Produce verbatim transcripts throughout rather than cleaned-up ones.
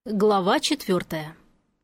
Глава четвертая.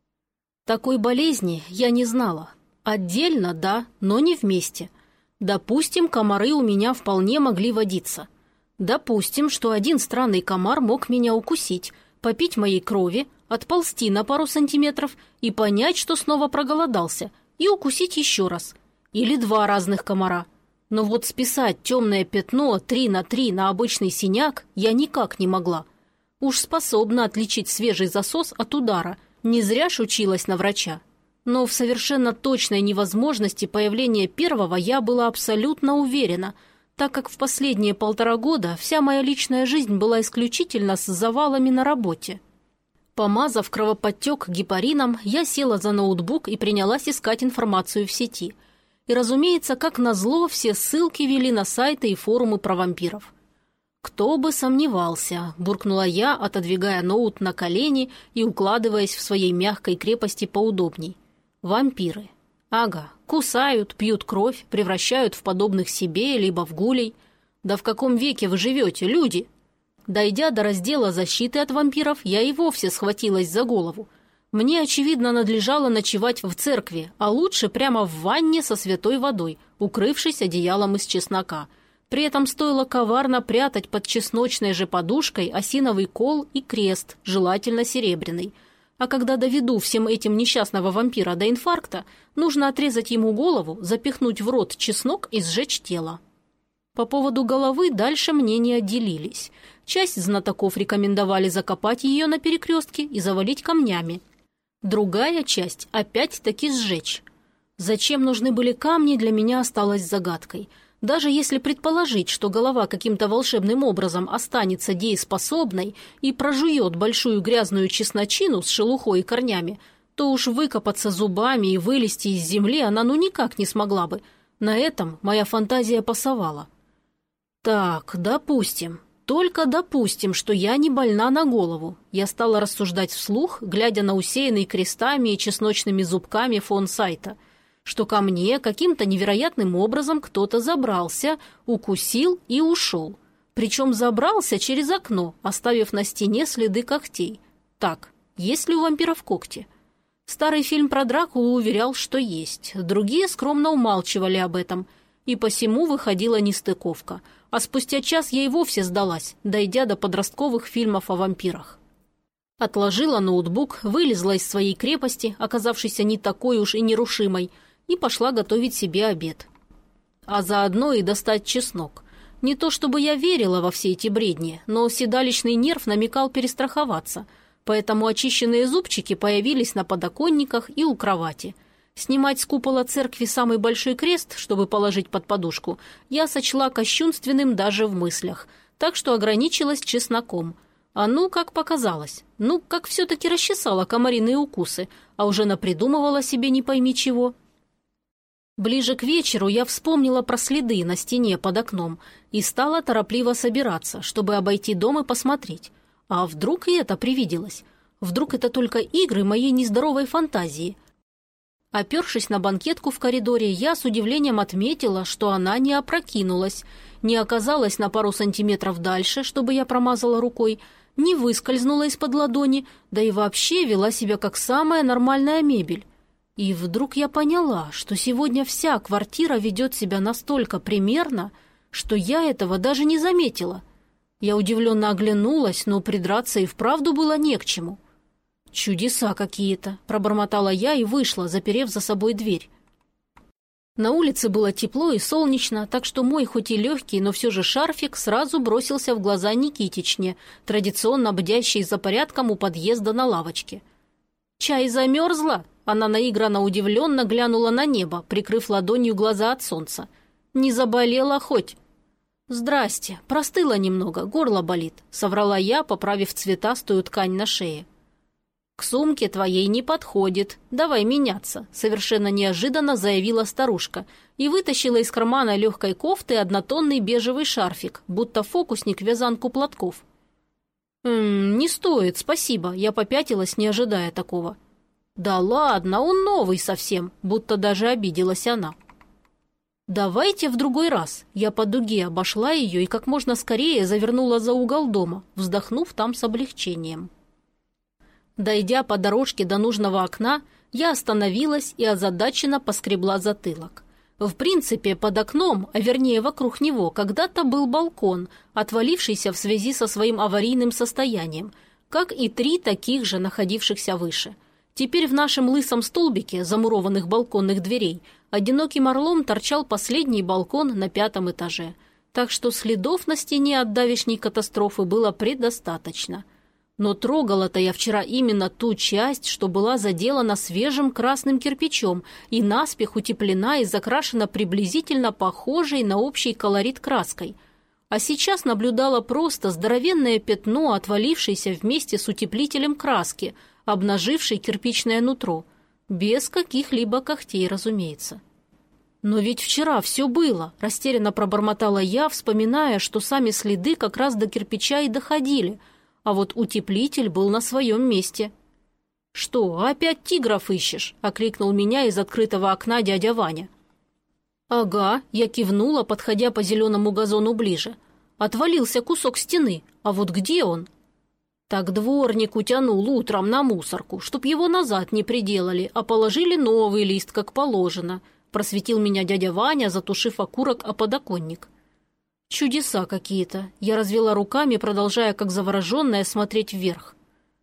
Такой болезни я не знала. Отдельно, да, но не вместе. Допустим, комары у меня вполне могли водиться. Допустим, что один странный комар мог меня укусить, попить моей крови, отползти на пару сантиметров и понять, что снова проголодался, и укусить еще раз. Или два разных комара. Но вот списать темное пятно три на три на обычный синяк я никак не могла. Уж способна отличить свежий засос от удара. Не зря ж училась на врача. Но в совершенно точной невозможности появления первого я была абсолютно уверена, так как в последние полтора года вся моя личная жизнь была исключительно с завалами на работе. Помазав кровоподтек гепарином, я села за ноутбук и принялась искать информацию в сети. И, разумеется, как назло, все ссылки вели на сайты и форумы про вампиров. «Кто бы сомневался», – буркнула я, отодвигая ноут на колени и укладываясь в своей мягкой крепости поудобней. «Вампиры. Ага, кусают, пьют кровь, превращают в подобных себе, либо в гулей. Да в каком веке вы живете, люди?» Дойдя до раздела защиты от вампиров, я и вовсе схватилась за голову. Мне, очевидно, надлежало ночевать в церкви, а лучше прямо в ванне со святой водой, укрывшись одеялом из чеснока. При этом стоило коварно прятать под чесночной же подушкой осиновый кол и крест, желательно серебряный. А когда доведу всем этим несчастного вампира до инфаркта, нужно отрезать ему голову, запихнуть в рот чеснок и сжечь тело. По поводу головы дальше мнения отделились. Часть знатоков рекомендовали закопать ее на перекрестке и завалить камнями. Другая часть опять-таки сжечь. Зачем нужны были камни, для меня осталось загадкой. Даже если предположить, что голова каким-то волшебным образом останется дееспособной и прожует большую грязную чесночину с шелухой и корнями, то уж выкопаться зубами и вылезти из земли она ну никак не смогла бы. На этом моя фантазия пасовала. Так, допустим, только допустим, что я не больна на голову. Я стала рассуждать вслух, глядя на усеянный крестами и чесночными зубками фон сайта, что ко мне каким-то невероятным образом кто-то забрался, укусил и ушел. Причем забрался через окно, оставив на стене следы когтей. Так, есть ли у вампиров когти? Старый фильм про Дракулу уверял, что есть. Другие скромно умалчивали об этом. И посему выходила нестыковка. А спустя час я и вовсе сдалась, дойдя до подростковых фильмов о вампирах. Отложила ноутбук, вылезла из своей крепости, оказавшейся не такой уж и нерушимой, и пошла готовить себе обед. А заодно и достать чеснок. Не то чтобы я верила во все эти бредни, но седалищный нерв намекал перестраховаться, поэтому очищенные зубчики появились на подоконниках и у кровати. Снимать с купола церкви самый большой крест, чтобы положить под подушку, я сочла кощунственным даже в мыслях, так что ограничилась чесноком. А ну, как показалось, ну, как все-таки расчесала комариные укусы, а уже напридумывала себе не пойми чего. Ближе к вечеру я вспомнила про следы на стене под окном и стала торопливо собираться, чтобы обойти дом и посмотреть. А вдруг и это привиделось? Вдруг это только игры моей нездоровой фантазии? Опершись на банкетку в коридоре, я с удивлением отметила, что она не опрокинулась, не оказалась на пару сантиметров дальше, чтобы я промазала рукой, не выскользнула из-под ладони, да и вообще вела себя как самая нормальная мебель. И вдруг я поняла, что сегодня вся квартира ведет себя настолько примерно, что я этого даже не заметила. Я удивленно оглянулась, но придраться и вправду было не к чему. «Чудеса какие-то», – пробормотала я и вышла, заперев за собой дверь. На улице было тепло и солнечно, так что мой хоть и легкий, но все же шарфик сразу бросился в глаза Никитичне, традиционно бдящей за порядком у подъезда на лавочке. «Чай замерзла?» Она наигранно удивленно глянула на небо, прикрыв ладонью глаза от солнца. «Не заболела хоть?» «Здрасте, простыла немного, горло болит», — соврала я, поправив цветастую ткань на шее. «К сумке твоей не подходит. Давай меняться», — совершенно неожиданно заявила старушка и вытащила из кармана легкой кофты однотонный бежевый шарфик, будто фокусник вязанку платков. «М-м, не стоит, спасибо», — я попятилась, не ожидая такого. «Да ладно, он новый совсем», будто даже обиделась она. «Давайте в другой раз». Я по дуге обошла ее и как можно скорее завернула за угол дома, вздохнув там с облегчением. Дойдя по дорожке до нужного окна, я остановилась и озадаченно поскребла затылок. В принципе, под окном, а вернее вокруг него, когда-то был балкон, отвалившийся в связи со своим аварийным состоянием, как и три таких же, находившихся выше. Теперь в нашем лысом столбике замурованных балконных дверей одиноким орлом торчал последний балкон на пятом этаже, так что следов на стене от давешней катастрофы было предостаточно. Но трогала-то я вчера именно ту часть, что была заделана свежим красным кирпичом и наспех утеплена и закрашена приблизительно похожей на общий колорит краской. А сейчас наблюдала просто здоровенное пятно, отвалившееся вместе с утеплителем краски, обнажившей кирпичное нутро. Без каких-либо когтей, разумеется. «Но ведь вчера все было», – растерянно пробормотала я, вспоминая, что сами следы как раз до кирпича и доходили, а вот утеплитель был на своем месте. «Что, опять тигров ищешь?» – окликнул меня из открытого окна дядя Ваня. «Ага», – я кивнула, подходя по зеленому газону ближе. «Отвалился кусок стены, а вот где он?» «Так дворник утянул утром на мусорку, чтоб его назад не приделали, а положили новый лист, как положено», – просветил меня дядя Ваня, затушив окурок о подоконник. «Чудеса какие-то!» Я развела руками, продолжая, как завороженная, смотреть вверх.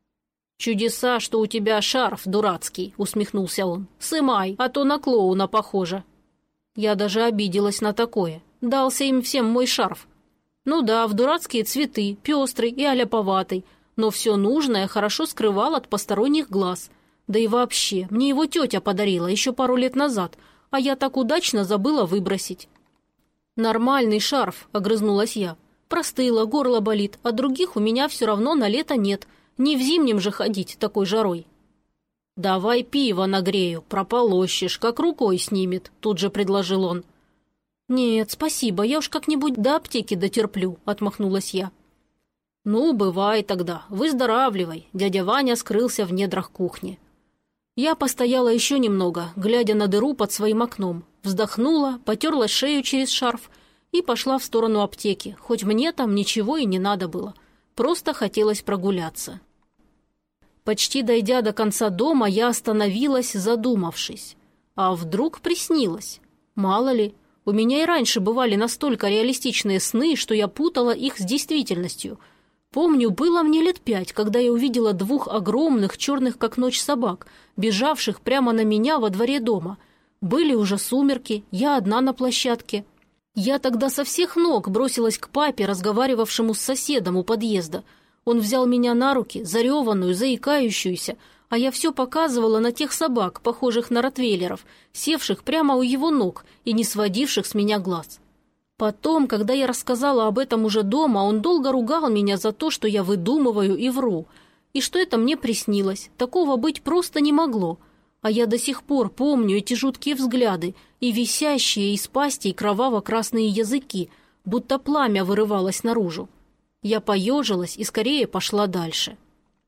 «Чудеса, что у тебя шарф дурацкий!» — усмехнулся он. «Сымай, а то на клоуна похоже!» Я даже обиделась на такое. Дался им всем мой шарф. Ну да, в дурацкие цветы, пестрый и аляповатый, но все нужное хорошо скрывал от посторонних глаз. Да и вообще, мне его тетя подарила еще пару лет назад, а я так удачно забыла выбросить. «Нормальный шарф», — огрызнулась я. «Простыла, горло болит, а других у меня все равно на лето нет. Не в зимнем же ходить такой жарой». «Давай пиво нагрею, прополощешь, как рукой снимет», — тут же предложил он. «Нет, спасибо, я уж как-нибудь до аптеки дотерплю», — отмахнулась я. «Ну, бывай тогда, выздоравливай», — дядя Ваня скрылся в недрах кухни. Я постояла еще немного, глядя на дыру под своим окном, вздохнула, потерла шею через шарф и пошла в сторону аптеки, хоть мне там ничего и не надо было. Просто хотелось прогуляться. Почти дойдя до конца дома, я остановилась, задумавшись. А вдруг приснилось? Мало ли, у меня и раньше бывали настолько реалистичные сны, что я путала их с действительностью. Помню, было мне лет пять, когда я увидела двух огромных, черных как ночь собак, бежавших прямо на меня во дворе дома. Были уже сумерки, я одна на площадке. Я тогда со всех ног бросилась к папе, разговаривавшему с соседом у подъезда. Он взял меня на руки, зареванную, заикающуюся, а я все показывала на тех собак, похожих на ротвейлеров, севших прямо у его ног и не сводивших с меня глаз. Потом, когда я рассказала об этом уже дома, он долго ругал меня за то, что я выдумываю и вру, и что это мне приснилось, такого быть просто не могло. А я до сих пор помню эти жуткие взгляды и висящие из пастей кроваво-красные языки, будто пламя вырывалось наружу. Я поежилась и скорее пошла дальше.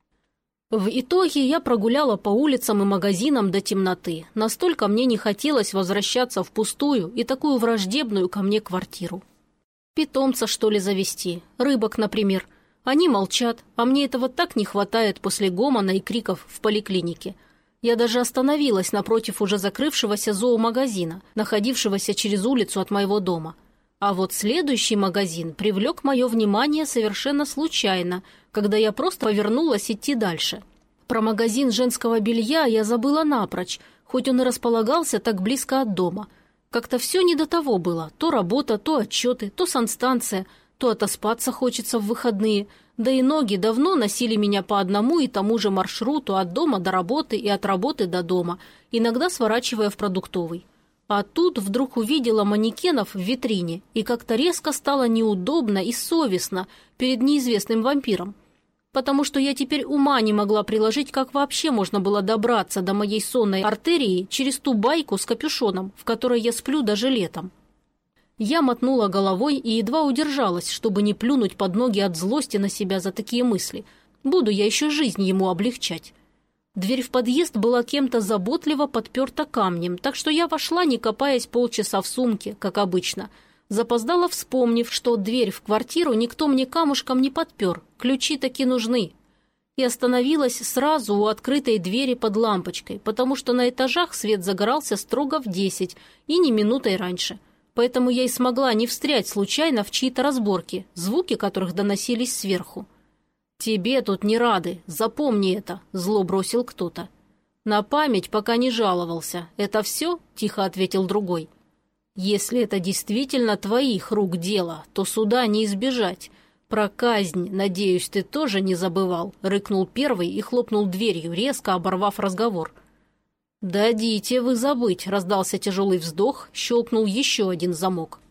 В итоге я прогуляла по улицам и магазинам до темноты. Настолько мне не хотелось возвращаться в пустую и такую враждебную ко мне квартиру. Питомца, что ли, завести? Рыбок, например. Они молчат, а мне этого так не хватает после гомона и криков в поликлинике. Я даже остановилась напротив уже закрывшегося зоомагазина, находившегося через улицу от моего дома. А вот следующий магазин привлек мое внимание совершенно случайно, когда я просто повернулась идти дальше. Про магазин женского белья я забыла напрочь, хоть он и располагался так близко от дома. Как-то все не до того было. То работа, то отчеты, то санстанция, то отоспаться хочется в выходные. Да и ноги давно носили меня по одному и тому же маршруту от дома до работы и от работы до дома, иногда сворачивая в продуктовый. А тут вдруг увидела манекенов в витрине, и как-то резко стало неудобно и совестно перед неизвестным вампиром. Потому что я теперь ума не могла приложить, как вообще можно было добраться до моей сонной артерии через ту байку с капюшоном, в которой я сплю даже летом. Я мотнула головой и едва удержалась, чтобы не плюнуть под ноги от злости на себя за такие мысли. Буду я еще жизнь ему облегчать. Дверь в подъезд была кем-то заботливо подперта камнем, так что я вошла, не копаясь полчаса в сумке, как обычно. Запоздала, вспомнив, что дверь в квартиру никто мне камушком не подпер, ключи таки нужны. и остановилась сразу у открытой двери под лампочкой, потому что на этажах свет загорался строго в десять и не минутой раньше. Поэтому я и смогла не встрять случайно в чьи-то разборки, звуки которых доносились сверху. «Тебе тут не рады, запомни это», – зло бросил кто-то. «На память пока не жаловался. Это все?» – тихо ответил другой. «Если это действительно твоих рук дело, то суда не избежать. Про казнь, надеюсь, ты тоже не забывал», – рыкнул первый и хлопнул дверью, резко оборвав разговор. «Дадите вы забыть», – раздался тяжелый вздох, щелкнул еще один замок.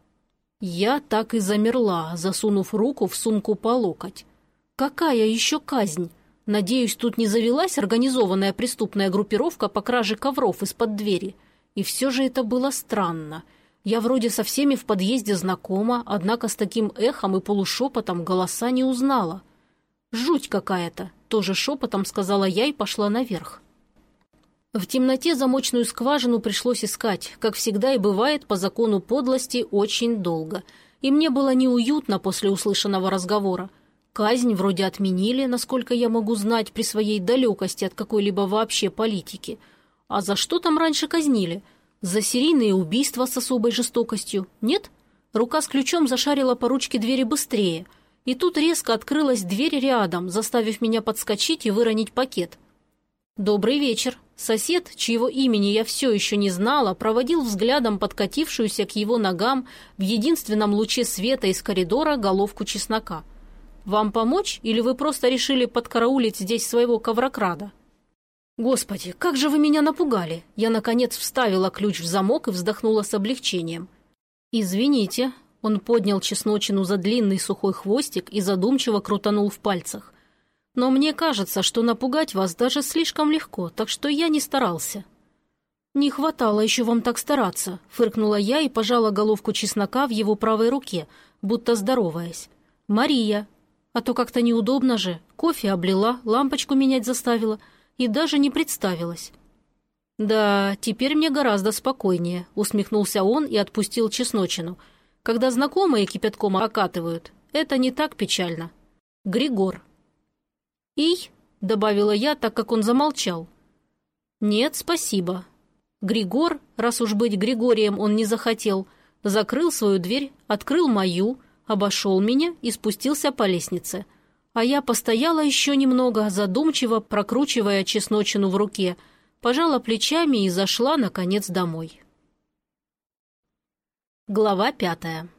Я так и замерла, засунув руку в сумку по локоть. «Какая еще казнь? Надеюсь, тут не завелась организованная преступная группировка по краже ковров из-под двери. И все же это было странно. Я вроде со всеми в подъезде знакома, однако с таким эхом и полушепотом голоса не узнала. Жуть какая-то», – тоже шепотом сказала я и пошла наверх. В темноте замочную скважину пришлось искать, как всегда и бывает по закону подлости, очень долго. И мне было неуютно после услышанного разговора. Казнь вроде отменили, насколько я могу знать, при своей далекости от какой-либо вообще политики. А за что там раньше казнили? За серийные убийства с особой жестокостью? Нет? Рука с ключом зашарила по ручке двери быстрее. И тут резко открылась дверь рядом, заставив меня подскочить и выронить пакет. «Добрый вечер». Сосед, чьего имени я все еще не знала, проводил взглядом подкатившуюся к его ногам в единственном луче света из коридора головку чеснока. «Вам помочь, или вы просто решили подкараулить здесь своего коврокрада?» «Господи, как же вы меня напугали!» Я, наконец, вставила ключ в замок и вздохнула с облегчением. «Извините». Он поднял чесночину за длинный сухой хвостик и задумчиво крутанул в пальцах. «Но мне кажется, что напугать вас даже слишком легко, так что я не старался». «Не хватало еще вам так стараться», — фыркнула я и пожала головку чеснока в его правой руке, будто здороваясь. «Мария. А то как-то неудобно же. Кофе облила, лампочку менять заставила и даже не представилась». «Да, теперь мне гораздо спокойнее», — усмехнулся он и отпустил чесночину. «Когда знакомые кипятком окатывают, это не так печально. Григор». «Ий», — добавила я, так как он замолчал. «Нет, спасибо». Григор, раз уж быть Григорием он не захотел, закрыл свою дверь, открыл мою, обошел меня и спустился по лестнице. А я постояла еще немного, задумчиво прокручивая чесночину в руке, пожала плечами и зашла, наконец, домой. Глава пятая.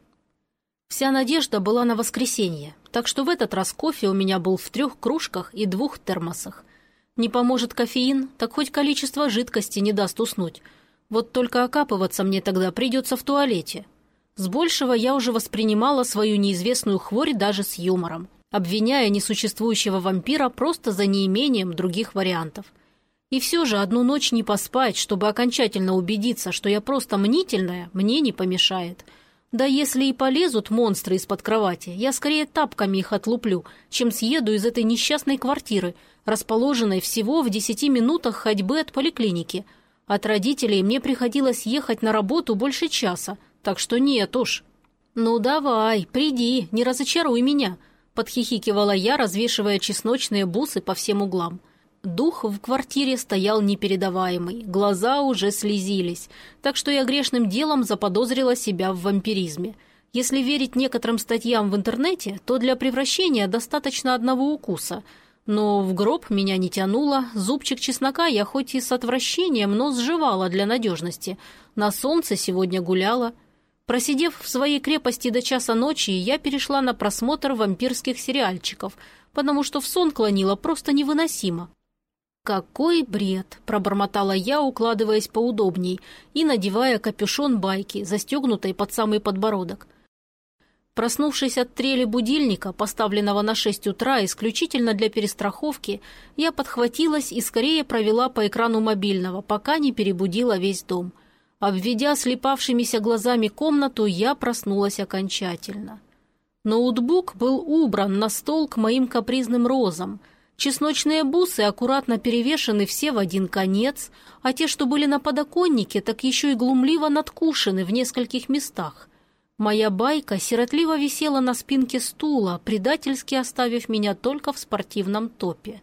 Вся надежда была на воскресенье, так что в этот раз кофе у меня был в трех кружках и двух термосах. Не поможет кофеин, так хоть количество жидкости не даст уснуть. Вот только окапываться мне тогда придется в туалете. С большего я уже воспринимала свою неизвестную хворь даже с юмором, обвиняя несуществующего вампира просто за неимением других вариантов. И все же одну ночь не поспать, чтобы окончательно убедиться, что я просто мнительная, мне не помешает. Да если и полезут монстры из-под кровати, я скорее тапками их отлуплю, чем съеду из этой несчастной квартиры, расположенной всего в десяти минутах ходьбы от поликлиники. От родителей мне приходилось ехать на работу больше часа, так что нет уж. «Ну давай, приди, не разочаруй меня», — подхихикивала я, развешивая чесночные бусы по всем углам. Дух в квартире стоял непередаваемый, глаза уже слезились, так что я грешным делом заподозрила себя в вампиризме. Если верить некоторым статьям в интернете, то для превращения достаточно одного укуса. Но в гроб меня не тянуло, зубчик чеснока я хоть и с отвращением, но сживала для надежности. На солнце сегодня гуляла. Просидев в своей крепости до часа ночи, я перешла на просмотр вампирских сериальчиков, потому что в сон клонила просто невыносимо. «Какой бред!» – пробормотала я, укладываясь поудобней и надевая капюшон байки, застегнутой под самый подбородок. Проснувшись от трели будильника, поставленного на шесть утра исключительно для перестраховки, я подхватилась и скорее провела по экрану мобильного, пока не перебудила весь дом. Обведя слепавшимися глазами комнату, я проснулась окончательно. Ноутбук был убран на стол к моим капризным розам. Чесночные бусы аккуратно перевешены все в один конец, а те, что были на подоконнике, так еще и глумливо надкушены в нескольких местах. Моя байка сиротливо висела на спинке стула, предательски оставив меня только в спортивном топе.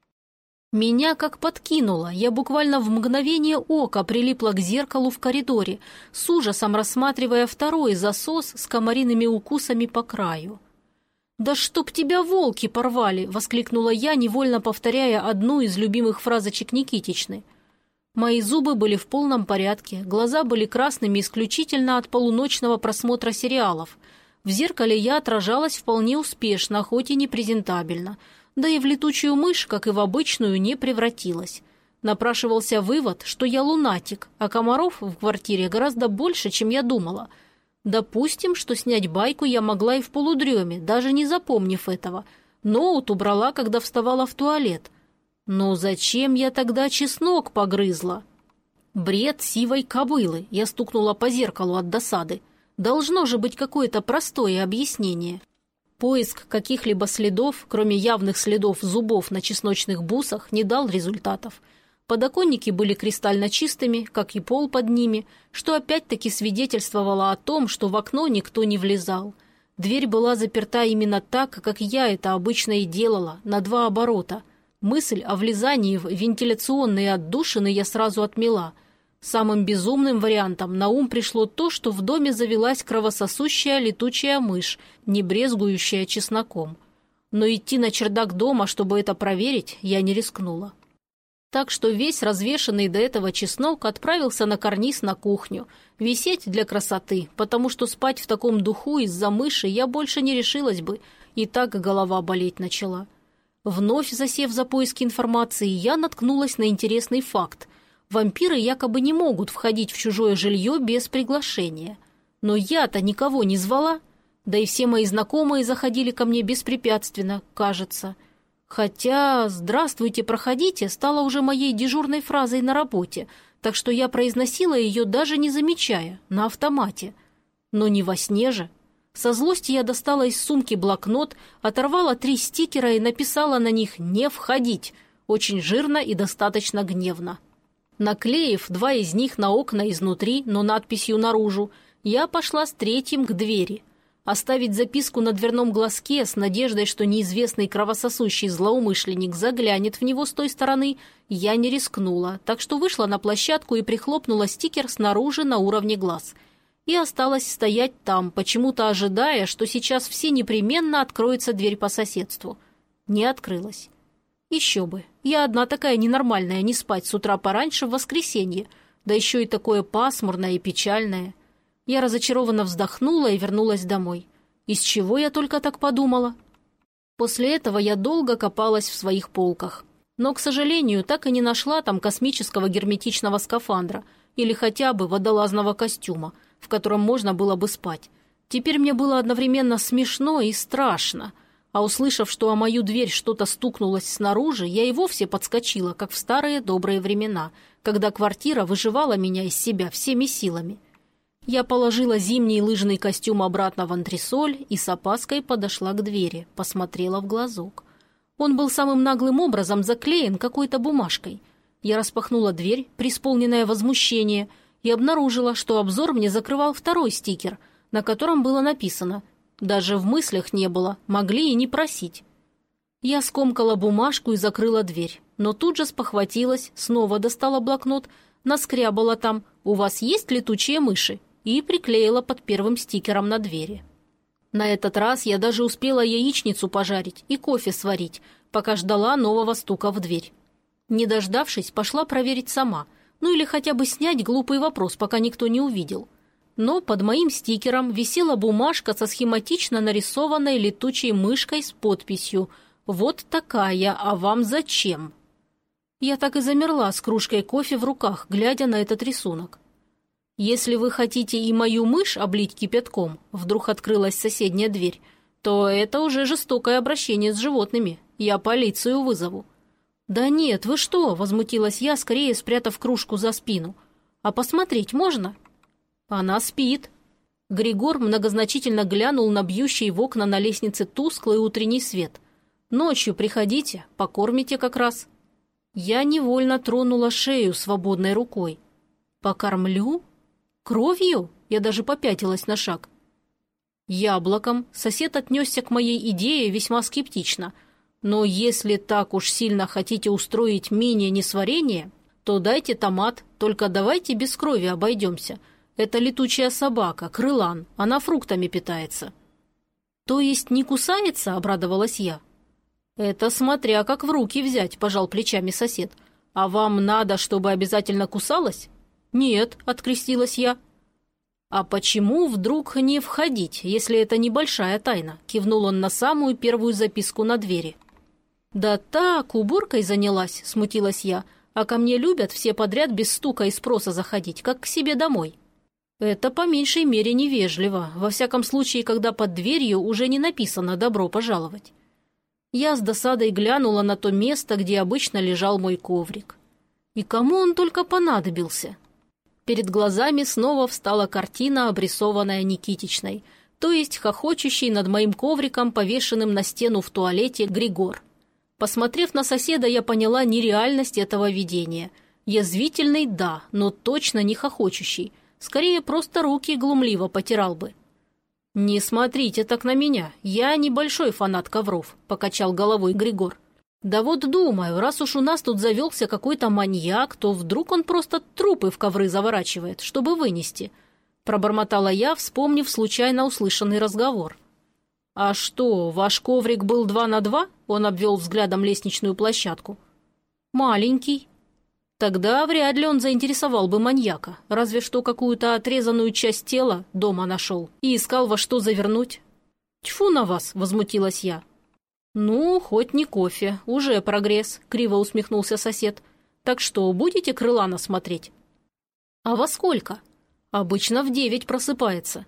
Меня как подкинуло, я буквально в мгновение ока прилипла к зеркалу в коридоре, с ужасом рассматривая второй засос с комариными укусами по краю. «Да чтоб тебя волки порвали!» — воскликнула я, невольно повторяя одну из любимых фразочек Никитичны. Мои зубы были в полном порядке, глаза были красными исключительно от полуночного просмотра сериалов. В зеркале я отражалась вполне успешно, хоть и не презентабельно. Да и в летучую мышь, как и в обычную, не превратилась. Напрашивался вывод, что я лунатик, а комаров в квартире гораздо больше, чем я думала. Допустим, что снять байку я могла и в полудреме, даже не запомнив этого. Ноут убрала, когда вставала в туалет. Но зачем я тогда чеснок погрызла? Бред сивой кобылы, я стукнула по зеркалу от досады. Должно же быть какое-то простое объяснение. Поиск каких-либо следов, кроме явных следов зубов на чесночных бусах, не дал результатов. Подоконники были кристально чистыми, как и пол под ними, что опять-таки свидетельствовало о том, что в окно никто не влезал. Дверь была заперта именно так, как я это обычно и делала, на два оборота. Мысль о влезании в вентиляционные отдушины я сразу отмела. Самым безумным вариантом на ум пришло то, что в доме завелась кровососущая летучая мышь, не брезгующая чесноком. Но идти на чердак дома, чтобы это проверить, я не рискнула. Так что весь развешанный до этого чеснок отправился на карниз на кухню, висеть для красоты, потому что спать в таком духу из-за мыши я больше не решилась бы, и так голова болеть начала. Вновь засев за поиски информации, я наткнулась на интересный факт. Вампиры якобы не могут входить в чужое жилье без приглашения. Но я-то никого не звала. Да и все мои знакомые заходили ко мне беспрепятственно, кажется. Хотя «здравствуйте, проходите» стала уже моей дежурной фразой на работе, так что я произносила ее даже не замечая, на автомате. Но не во сне же. Со злости я достала из сумки блокнот, оторвала три стикера и написала на них «Не входить», очень жирно и достаточно гневно. Наклеив два из них на окна изнутри, но надписью наружу, я пошла с третьим к двери. Оставить записку на дверном глазке с надеждой, что неизвестный кровососущий злоумышленник заглянет в него с той стороны, я не рискнула, так что вышла на площадку и прихлопнула стикер снаружи на уровне глаз. И осталась стоять там, почему-то ожидая, что сейчас все непременно откроется дверь по соседству. Не открылась. Еще бы, я одна такая ненормальная, не спать с утра пораньше в воскресенье, да еще и такое пасмурное и печальное. Я разочарованно вздохнула и вернулась домой. Из чего я только так подумала? После этого я долго копалась в своих полках. Но, к сожалению, так и не нашла там космического герметичного скафандра или хотя бы водолазного костюма, в котором можно было бы спать. Теперь мне было одновременно смешно и страшно. А услышав, что о мою дверь что-то стукнулось снаружи, я и вовсе подскочила, как в старые добрые времена, когда квартира выживала меня из себя всеми силами. Я положила зимний лыжный костюм обратно в антресоль и с опаской подошла к двери, посмотрела в глазок. Он был самым наглым образом заклеен какой-то бумажкой. Я распахнула дверь, преисполненная возмущения, и обнаружила, что обзор мне закрывал второй стикер, на котором было написано «Даже в мыслях не было, могли и не просить». Я скомкала бумажку и закрыла дверь, но тут же спохватилась, снова достала блокнот, наскрябала там «У вас есть летучие мыши?» и приклеила под первым стикером на двери. На этот раз я даже успела яичницу пожарить и кофе сварить, пока ждала нового стука в дверь. Не дождавшись, пошла проверить сама, ну или хотя бы снять глупый вопрос, пока никто не увидел. Но под моим стикером висела бумажка со схематично нарисованной летучей мышкой с подписью «Вот такая, а вам зачем?». Я так и замерла с кружкой кофе в руках, глядя на этот рисунок. «Если вы хотите и мою мышь облить кипятком», вдруг открылась соседняя дверь, то это уже жестокое обращение с животными. Я полицию вызову. «Да нет, вы что?» – возмутилась я, скорее спрятав кружку за спину. «А посмотреть можно?» «Она спит». Григор многозначительно глянул на бьющий в окна на лестнице тусклый утренний свет. «Ночью приходите, покормите как раз». Я невольно тронула шею свободной рукой. «Покормлю? Кровью?» Я даже попятилась на шаг. Яблоком сосед отнесся к моей идее весьма скептично. Но если так уж сильно хотите устроить мини-несварение, то дайте томат, только давайте без крови обойдемся. Это летучая собака, крылан, она фруктами питается». «То есть не кусается?» – обрадовалась я. «Это смотря как в руки взять», – пожал плечами сосед. «А вам надо, чтобы обязательно кусалась?» «Нет», – открестилась я. «А почему вдруг не входить, если это небольшая тайна?» – кивнул он на самую первую записку на двери. «Да так, уборкой занялась», – смутилась я, «а ко мне любят все подряд без стука и спроса заходить, как к себе домой». «Это по меньшей мере невежливо, во всяком случае, когда под дверью уже не написано «добро пожаловать». Я с досадой глянула на то место, где обычно лежал мой коврик. И кому он только понадобился? Перед глазами снова встала картина, обрисованная Никитичной, то есть хохочущий над моим ковриком, повешенным на стену в туалете, Григор. Посмотрев на соседа, я поняла нереальность этого видения. Язвительный – да, но точно не хохочущий. Скорее, просто руки глумливо потирал бы. «Не смотрите так на меня, я небольшой фанат ковров», – покачал головой Григор. «Да вот думаю, раз уж у нас тут завелся какой-то маньяк, то вдруг он просто трупы в ковры заворачивает, чтобы вынести», – пробормотала я, вспомнив случайно услышанный разговор. «А что, ваш коврик был два на два?» – он обвел взглядом лестничную площадку. «Маленький». Тогда вряд ли он заинтересовал бы маньяка, разве что какую-то отрезанную часть тела дома нашел и искал во что завернуть. «Тьфу на вас!» – возмутилась я. «Ну, хоть не кофе, уже прогресс», – криво усмехнулся сосед. «Так что, будете крылана смотреть?» «А во сколько?» «Обычно в девять просыпается».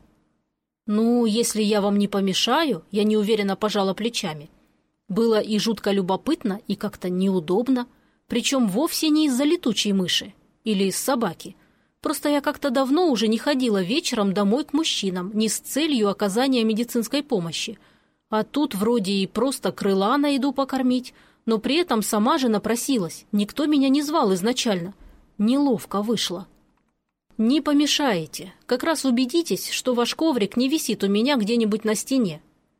«Ну, если я вам не помешаю», – я неуверенно пожала плечами. Было и жутко любопытно, и как-то неудобно. Причем вовсе не из-за летучей мыши или из собаки. Просто я как-то давно уже не ходила вечером домой к мужчинам, не с целью оказания медицинской помощи. А тут вроде и просто крылана иду покормить, но при этом сама же напросилась, никто меня не звал изначально. Неловко вышло. «Не помешаете, как раз убедитесь, что ваш коврик не висит у меня где-нибудь на стене».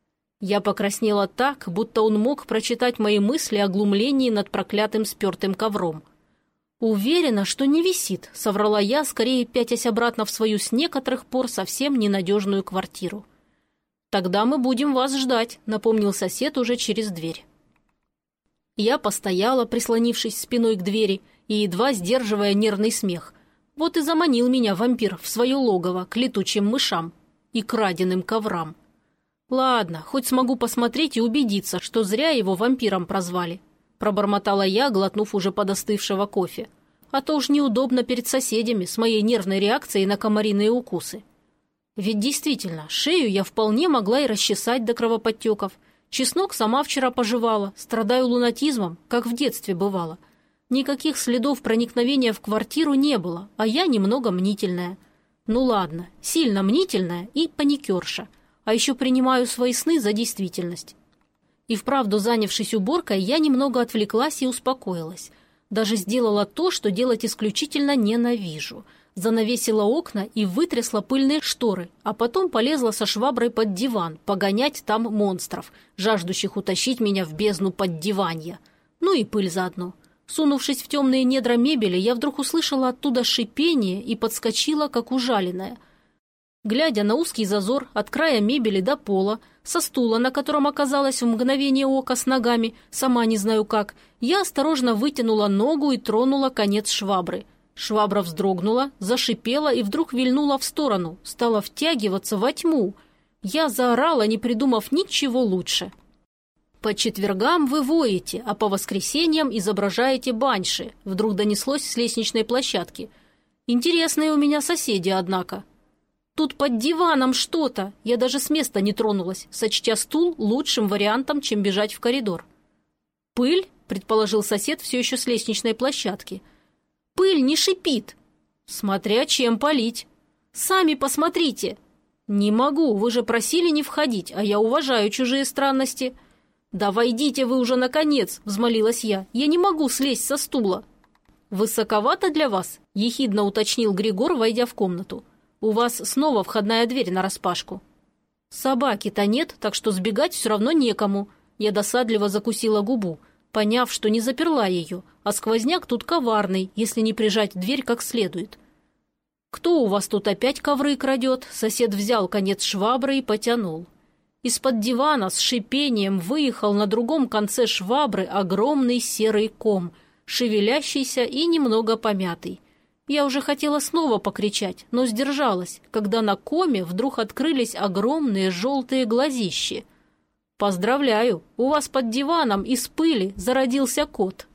Я покраснела так, будто он мог прочитать мои мысли о глумлении над проклятым спертым ковром. «Уверена, что не висит», — соврала я, скорее пятясь обратно в свою с некоторых пор совсем ненадежную квартиру. «Тогда мы будем вас ждать», — напомнил сосед уже через дверь. Я постояла, прислонившись спиной к двери и едва сдерживая нервный смех. Вот и заманил меня вампир в свое логово к летучим мышам и краденым коврам. «Ладно, хоть смогу посмотреть и убедиться, что зря его вампиром прозвали», – пробормотала я, глотнув уже подостывшего кофе. «А то уж неудобно перед соседями с моей нервной реакцией на комариные укусы. Ведь действительно, шею я вполне могла и расчесать до кровоподтеков. Чеснок сама вчера пожевала, страдаю лунатизмом, как в детстве бывало. Никаких следов проникновения в квартиру не было, а я немного мнительная. Ну ладно, сильно мнительная и паникерша. А еще принимаю свои сны за действительность». И вправду, занявшись уборкой, я немного отвлеклась и успокоилась. Даже сделала то, что делать исключительно ненавижу. Занавесила окна и вытрясла пыльные шторы, а потом полезла со шваброй под диван, погонять там монстров, жаждущих утащить меня в бездну поддиванья. Ну и пыль заодно. Сунувшись в темные недра мебели, я вдруг услышала оттуда шипение и подскочила, как ужаленная. Глядя на узкий зазор от края мебели до пола, со стула, на котором оказалась в мгновение ока с ногами, сама не знаю как, я осторожно вытянула ногу и тронула конец швабры. Швабра вздрогнула, зашипела и вдруг вильнула в сторону, стала втягиваться во тьму. Я заорала, не придумав ничего лучше. «По четвергам вы воете, а по воскресеньям изображаете банши», вдруг донеслось с лестничной площадки. «Интересные у меня соседи, однако». «Тут под диваном что-то!» Я даже с места не тронулась, сочтя стул лучшим вариантом, чем бежать в коридор. «Пыль?» – предположил сосед все еще с лестничной площадки. «Пыль не шипит!» «Смотря чем полить!» «Сами посмотрите!» «Не могу, вы же просили не входить, а я уважаю чужие странности!» «Да войдите вы уже наконец!» – взмолилась я. «Я не могу слезть со стула!» «Высоковато для вас?» – ехидно уточнил Григор, войдя в комнату. «У вас снова входная дверь нараспашку». Собаки-то нет, так что сбегать все равно некому. Я досадливо закусила губу, поняв, что не заперла ее, а сквозняк тут коварный, если не прижать дверь как следует. «Кто у вас тут опять ковры крадет?» Сосед взял конец швабры и потянул. Из-под дивана с шипением выехал на другом конце швабры огромный серый ком, шевелящийся и немного помятый. Я уже хотела снова покричать, но сдержалась, когда на коме вдруг открылись огромные желтые глазищи. «Поздравляю, у вас под диваном из пыли зародился кот».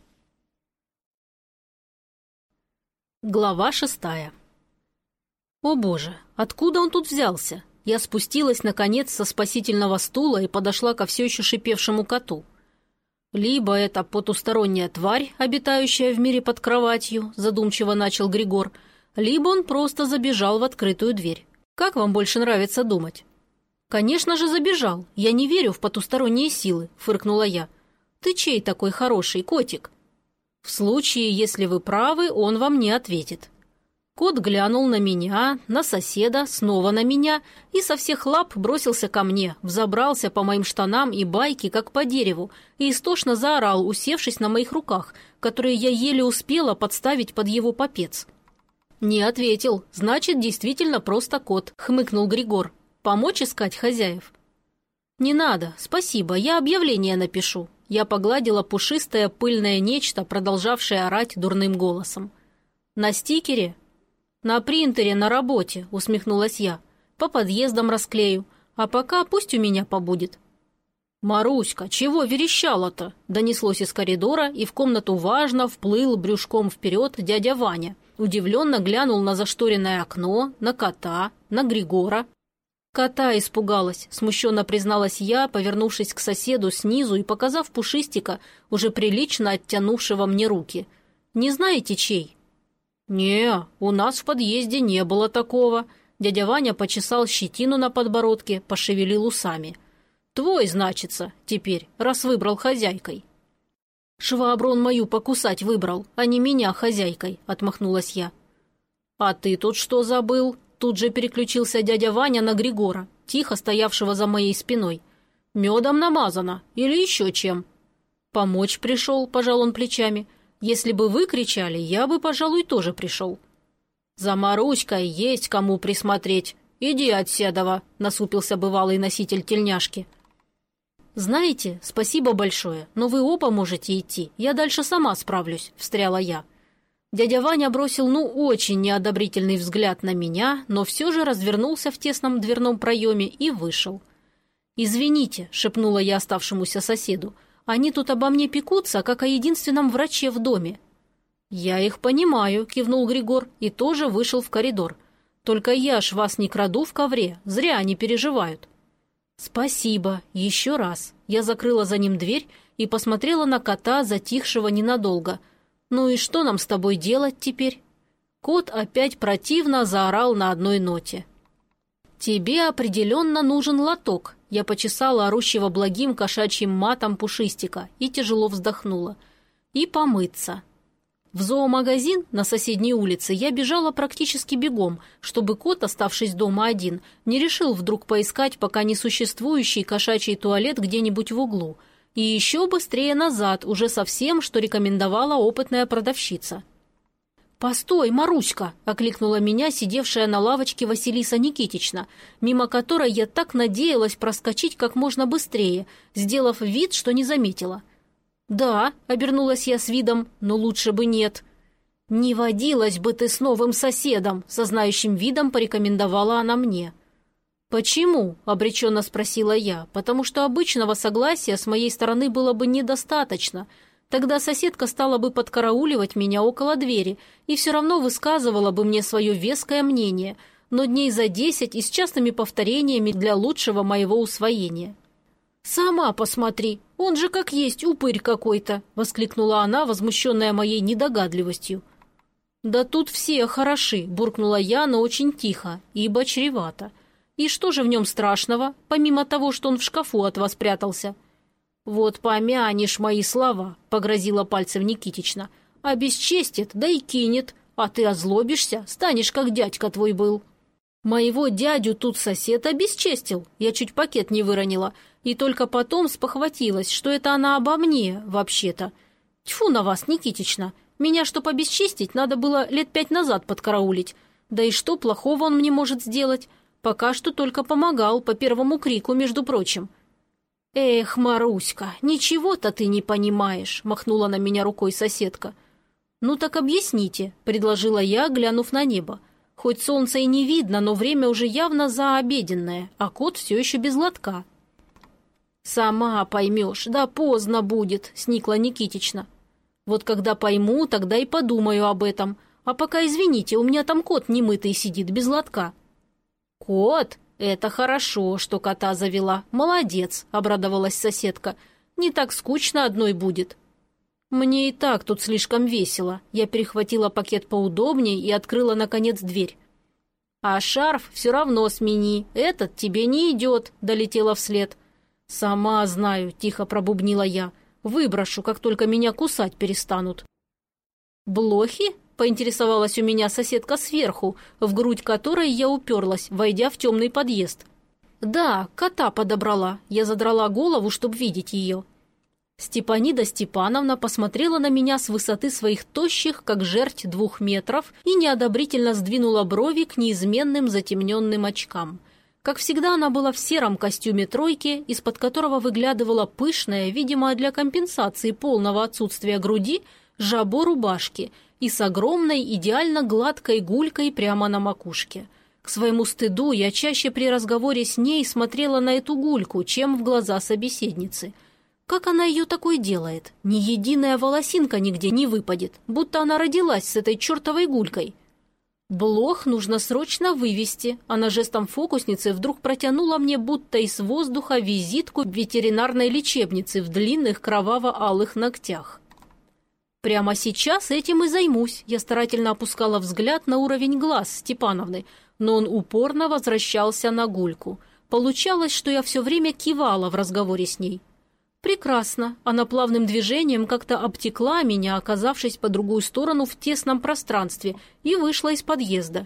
Глава шестая. О боже, откуда он тут взялся? Я спустилась, наконец, со спасительного стула и подошла ко все еще шипевшему коту. «Либо это потусторонняя тварь, обитающая в мире под кроватью», задумчиво начал Григор, «либо он просто забежал в открытую дверь. Как вам больше нравится думать?» «Конечно же забежал. Я не верю в потусторонние силы», фыркнула я. «Ты чей такой хороший котик?» «В случае, если вы правы, он вам не ответит». Кот глянул на меня, на соседа, снова на меня и со всех лап бросился ко мне, взобрался по моим штанам и байке, как по дереву, и истошно заорал, усевшись на моих руках, которые я еле успела подставить под его попец. «Не ответил. Значит, действительно просто кот», — хмыкнул Григор. «Помочь искать хозяев?» «Не надо, спасибо, я объявление напишу». Я погладила пушистое пыльное нечто, продолжавшее орать дурным голосом. «На стикере?» «На принтере, на работе», — усмехнулась я. «По подъездам расклею. А пока пусть у меня побудет». «Маруська, чего верещала-то?» — донеслось из коридора, и в комнату важно вплыл брюшком вперед дядя Ваня. Удивленно глянул на зашторенное окно, на кота, на Григора. «Кота испугалась», — смущенно призналась я, повернувшись к соседу снизу и показав Пушистика, уже прилично оттянувшего мне руки. «Не знаете, чей?» «Не, у нас в подъезде не было такого». Дядя Ваня почесал щетину на подбородке, пошевелил усами. «Твой, значится, теперь, раз выбрал хозяйкой». «Швабру он мою покусать выбрал, а не меня хозяйкой», — отмахнулась я. «А ты тут что забыл?» Тут же переключился дядя Ваня на Григора, тихо стоявшего за моей спиной. «Медом намазано или еще чем?» «Помочь пришел», — пожал он плечами. «Если бы вы кричали, я бы, пожалуй, тоже пришел». «За Маруськой есть кому присмотреть. Иди отседова», — насупился бывалый носитель тельняшки. «Знаете, спасибо большое, но вы оба можете идти. Я дальше сама справлюсь», — встряла я. Дядя Ваня бросил, ну, очень неодобрительный взгляд на меня, но все же развернулся в тесном дверном проеме и вышел. «Извините», — шепнула я оставшемуся соседу, — «они тут обо мне пекутся, как о единственном враче в доме». «Я их понимаю», — кивнул Григор и тоже вышел в коридор. «Только я ж вас не краду в ковре, зря они переживают». «Спасибо, еще раз». Я закрыла за ним дверь и посмотрела на кота, затихшего ненадолго. «Ну и что нам с тобой делать теперь?» Кот опять противно заорал на одной ноте. «Тебе определенно нужен лоток», — я почесала орущего благим кошачьим матом Пушистика и тяжело вздохнула. «И помыться». В зоомагазин на соседней улице я бежала практически бегом, чтобы кот, оставшись дома один, не решил вдруг поискать пока несуществующий кошачий туалет где-нибудь в углу. И еще быстрее назад, уже со всем, что рекомендовала опытная продавщица. «Постой, Маруська!» — окликнула меня сидевшая на лавочке Василиса Никитична, мимо которой я так надеялась проскочить как можно быстрее, сделав вид, что не заметила. «Да», — обернулась я с видом, — «но лучше бы нет». «Не водилась бы ты с новым соседом», — со знающим видом порекомендовала она мне. «Почему?» — обреченно спросила я, потому что обычного согласия с моей стороны было бы недостаточно. Тогда соседка стала бы подкарауливать меня около двери и все равно высказывала бы мне свое веское мнение, но дней за десять и с частыми повторениями для лучшего моего усвоения. «Сама посмотри, он же как есть упырь какой-то!» — воскликнула она, возмущенная моей недогадливостью. «Да тут все хороши!» — буркнула я, но очень тихо, ибо чревато. «И что же в нем страшного, помимо того, что он в шкафу от вас прятался?» «Вот помянешь мои слова», — погрозила пальцем Никитична. «Обесчестит, да и кинет, а ты озлобишься, станешь, как дядька твой был». Моего дядю тут сосед обесчестил. Я чуть пакет не выронила. И только потом спохватилась, что это она обо мне, вообще-то. Тьфу на вас, Никитична. Меня, чтоб обесчестить, надо было лет пять назад подкараулить. Да и что плохого он мне может сделать? Пока что только помогал, по первому крику, между прочим. «Эх, Маруська, ничего-то ты не понимаешь», — махнула на меня рукой соседка. «Ну так объясните», — предложила я, глянув на небо. Хоть солнца и не видно, но время уже явно заобеденное, а кот все еще без лотка. «Сама поймешь, да поздно будет», — сникла Никитична. «Вот когда пойму, тогда и подумаю об этом. А пока, извините, у меня там кот немытый сидит, без лотка». «Кот? Это хорошо, что кота завела. Молодец», — обрадовалась соседка. «Не так скучно одной будет». «Мне и так тут слишком весело». Я перехватила пакет поудобнее и открыла, наконец, дверь. «А шарф все равно смени. Этот тебе не идет», — долетела вслед. «Сама знаю», — тихо пробубнила я. «Выброшу, как только меня кусать перестанут». «Блохи?» — поинтересовалась у меня соседка сверху, в грудь которой я уперлась, войдя в темный подъезд. «Да, кота подобрала». Я задрала голову, чтобы видеть ее. Степанида Степановна посмотрела на меня с высоты своих тощих, как жерть, двух метров и неодобрительно сдвинула брови к неизменным затемненным очкам. Как всегда, она была в сером костюме тройки, из-под которого выглядывала пышная, видимо, для компенсации полного отсутствия груди, жабо рубашки и с огромной, идеально гладкой гулькой прямо на макушке. К своему стыду я чаще при разговоре с ней смотрела на эту гульку, чем в глаза собеседницы. Как она ее такой делает? Ни единая волосинка нигде не выпадет, будто она родилась с этой чертовой гулькой. «Блох нужно срочно вывести», — она жестом фокусницы вдруг протянула мне будто из воздуха визитку ветеринарной лечебницы в длинных кроваво-алых ногтях. «Прямо сейчас этим и займусь», — я старательно опускала взгляд на уровень глаз Степановны, но он упорно возвращался на гульку. Получалось, что я все время кивала в разговоре с ней. «Прекрасно». Она плавным движением как-то обтекла меня, оказавшись по другую сторону в тесном пространстве, и вышла из подъезда.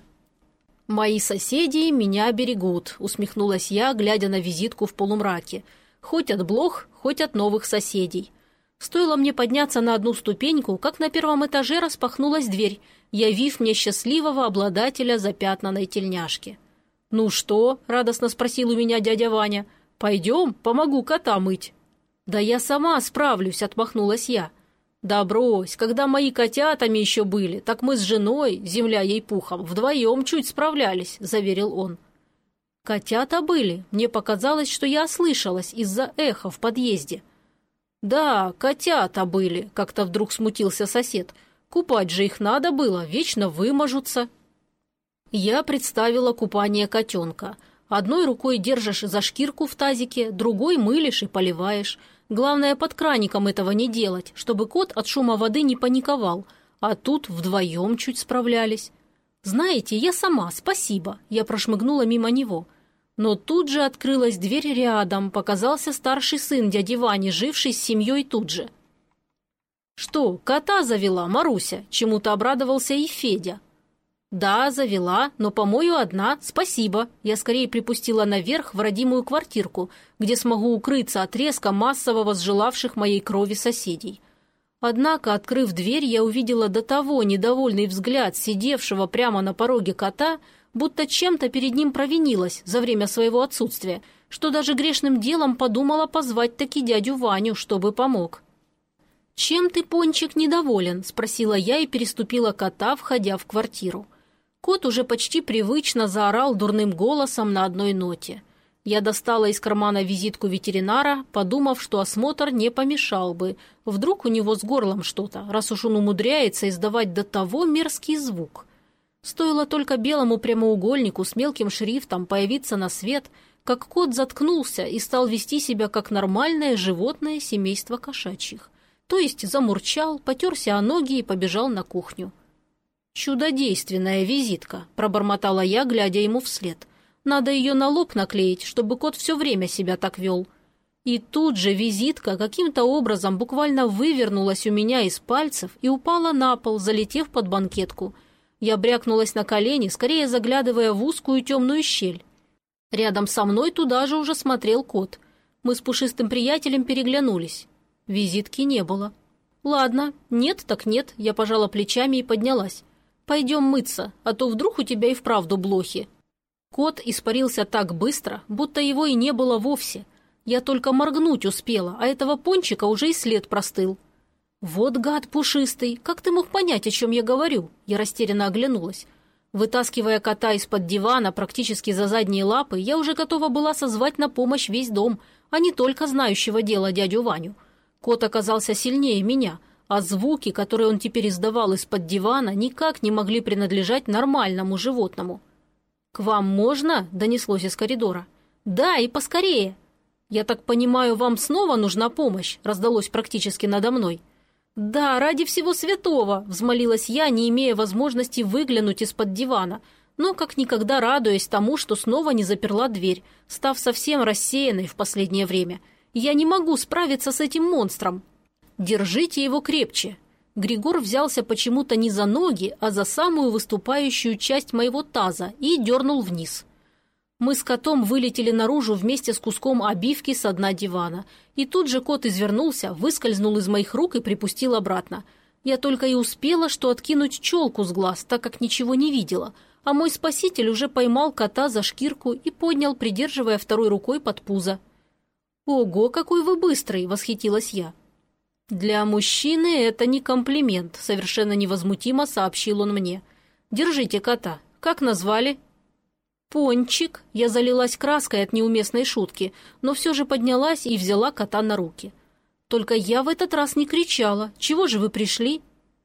«Мои соседи меня берегут», — усмехнулась я, глядя на визитку в полумраке. «Хоть от блох, хоть от новых соседей». Стоило мне подняться на одну ступеньку, как на первом этаже распахнулась дверь, явив мне счастливого обладателя запятнанной тельняшки. «Ну что?» — радостно спросил у меня дядя Ваня. «Пойдем, помогу кота мыть». «Да я сама справлюсь», — отмахнулась я. «Да брось, когда мои котятами еще были, так мы с женой, земля ей пухом, вдвоем чуть справлялись», — заверил он. «Котята были. Мне показалось, что я ослышалась из-за эха в подъезде». «Да, котята были», — как-то вдруг смутился сосед. «Купать же их надо было, вечно вымажутся». Я представила купание котенка. Одной рукой держишь за шкирку в тазике, другой мылишь и поливаешь. Главное, под краником этого не делать, чтобы кот от шума воды не паниковал. А тут вдвоем чуть справлялись. «Знаете, я сама, спасибо», — я прошмыгнула мимо него. Но тут же открылась дверь рядом, показался старший сын дяди Вани, живший с семьей тут же. «Что, кота завела, Маруся?» — чему-то обрадовался и Федя. «Да, завела, но помою одна, спасибо». Я скорее припустила наверх в родимую квартирку, где смогу укрыться от резка массово возжелавших моей крови соседей. Однако, открыв дверь, я увидела до того недовольный взгляд сидевшего прямо на пороге кота, будто чем-то перед ним провинилась за время своего отсутствия, что даже грешным делом подумала позвать таки дядю Ваню, чтобы помог. «Чем ты, Пончик, недоволен?» – спросила я и переступила кота, входя в квартиру. Кот уже почти привычно заорал дурным голосом на одной ноте. Я достала из кармана визитку ветеринара, подумав, что осмотр не помешал бы. Вдруг у него с горлом что-то, раз уж он умудряется издавать до того мерзкий звук. Стоило только белому прямоугольнику с мелким шрифтом появиться на свет, как кот заткнулся и стал вести себя как нормальное животное семейства кошачьих. То есть замурчал, потерся о ноги и побежал на кухню. «Чудодейственная визитка», — пробормотала я, глядя ему вслед. «Надо ее на лоб наклеить, чтобы кот все время себя так вел». И тут же визитка каким-то образом буквально вывернулась у меня из пальцев и упала на пол, залетев под банкетку. Я брякнулась на колени, скорее заглядывая в узкую темную щель. Рядом со мной туда же уже смотрел кот. Мы с пушистым приятелем переглянулись. Визитки не было. «Ладно, нет так нет», я пожала плечами и поднялась. «Пойдем мыться, а то вдруг у тебя и вправду блохи». Кот испарился так быстро, будто его и не было вовсе. Я только моргнуть успела, а этого пончика уже и след простыл. «Вот гад пушистый, как ты мог понять, о чем я говорю?» Я растерянно оглянулась. Вытаскивая кота из-под дивана практически за задние лапы, я уже готова была созвать на помощь весь дом, а не только знающего дела дядю Ваню. Кот оказался сильнее меня, а звуки, которые он теперь издавал из-под дивана, никак не могли принадлежать нормальному животному. «К вам можно?» – донеслось из коридора. «Да, и поскорее!» «Я так понимаю, вам снова нужна помощь?» – раздалось практически надо мной. «Да, ради всего святого!» – взмолилась я, не имея возможности выглянуть из-под дивана, но как никогда радуясь тому, что снова не заперла дверь, став совсем рассеянной в последнее время. «Я не могу справиться с этим монстром!» «Держите его крепче!» Григор взялся почему-то не за ноги, а за самую выступающую часть моего таза и дернул вниз. Мы с котом вылетели наружу вместе с куском обивки со дна дивана. И тут же кот извернулся, выскользнул из моих рук и припустил обратно. Я только и успела, что откинуть челку с глаз, так как ничего не видела. А мой спаситель уже поймал кота за шкирку и поднял, придерживая второй рукой под пузо. «Ого, какой вы быстрый!» – восхитилась я. «Для мужчины это не комплимент», – совершенно невозмутимо сообщил он мне. «Держите кота. Как назвали?» «Пончик». Я залилась краской от неуместной шутки, но все же поднялась и взяла кота на руки. «Только я в этот раз не кричала. Чего же вы пришли?»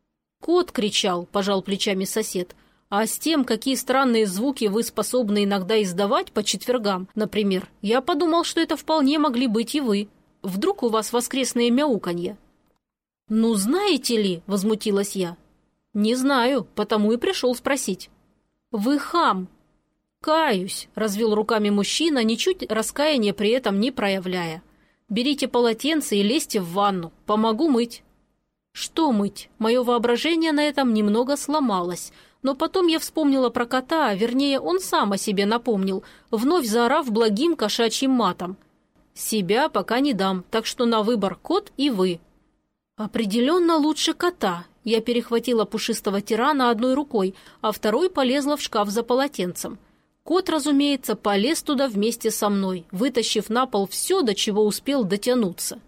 «Кот кричал», – пожал плечами сосед. «А с тем, какие странные звуки вы способны иногда издавать по четвергам, например, я подумал, что это вполне могли быть и вы. Вдруг у вас воскресные мяуканье?» «Ну, знаете ли», – возмутилась я. «Не знаю, потому и пришел спросить». «Вы хам». «Каюсь», – развел руками мужчина, ничуть раскаяния при этом не проявляя. «Берите полотенце и лезьте в ванну. Помогу мыть». «Что мыть?» Мое воображение на этом немного сломалось. Но потом я вспомнила про кота, вернее, он сам о себе напомнил, вновь заорав благим кошачьим матом. «Себя пока не дам, так что на выбор кот и вы». «Определенно лучше кота». Я перехватила пушистого тирана одной рукой, а второй полезла в шкаф за полотенцем. Кот, разумеется, полез туда вместе со мной, вытащив на пол все, до чего успел дотянуться.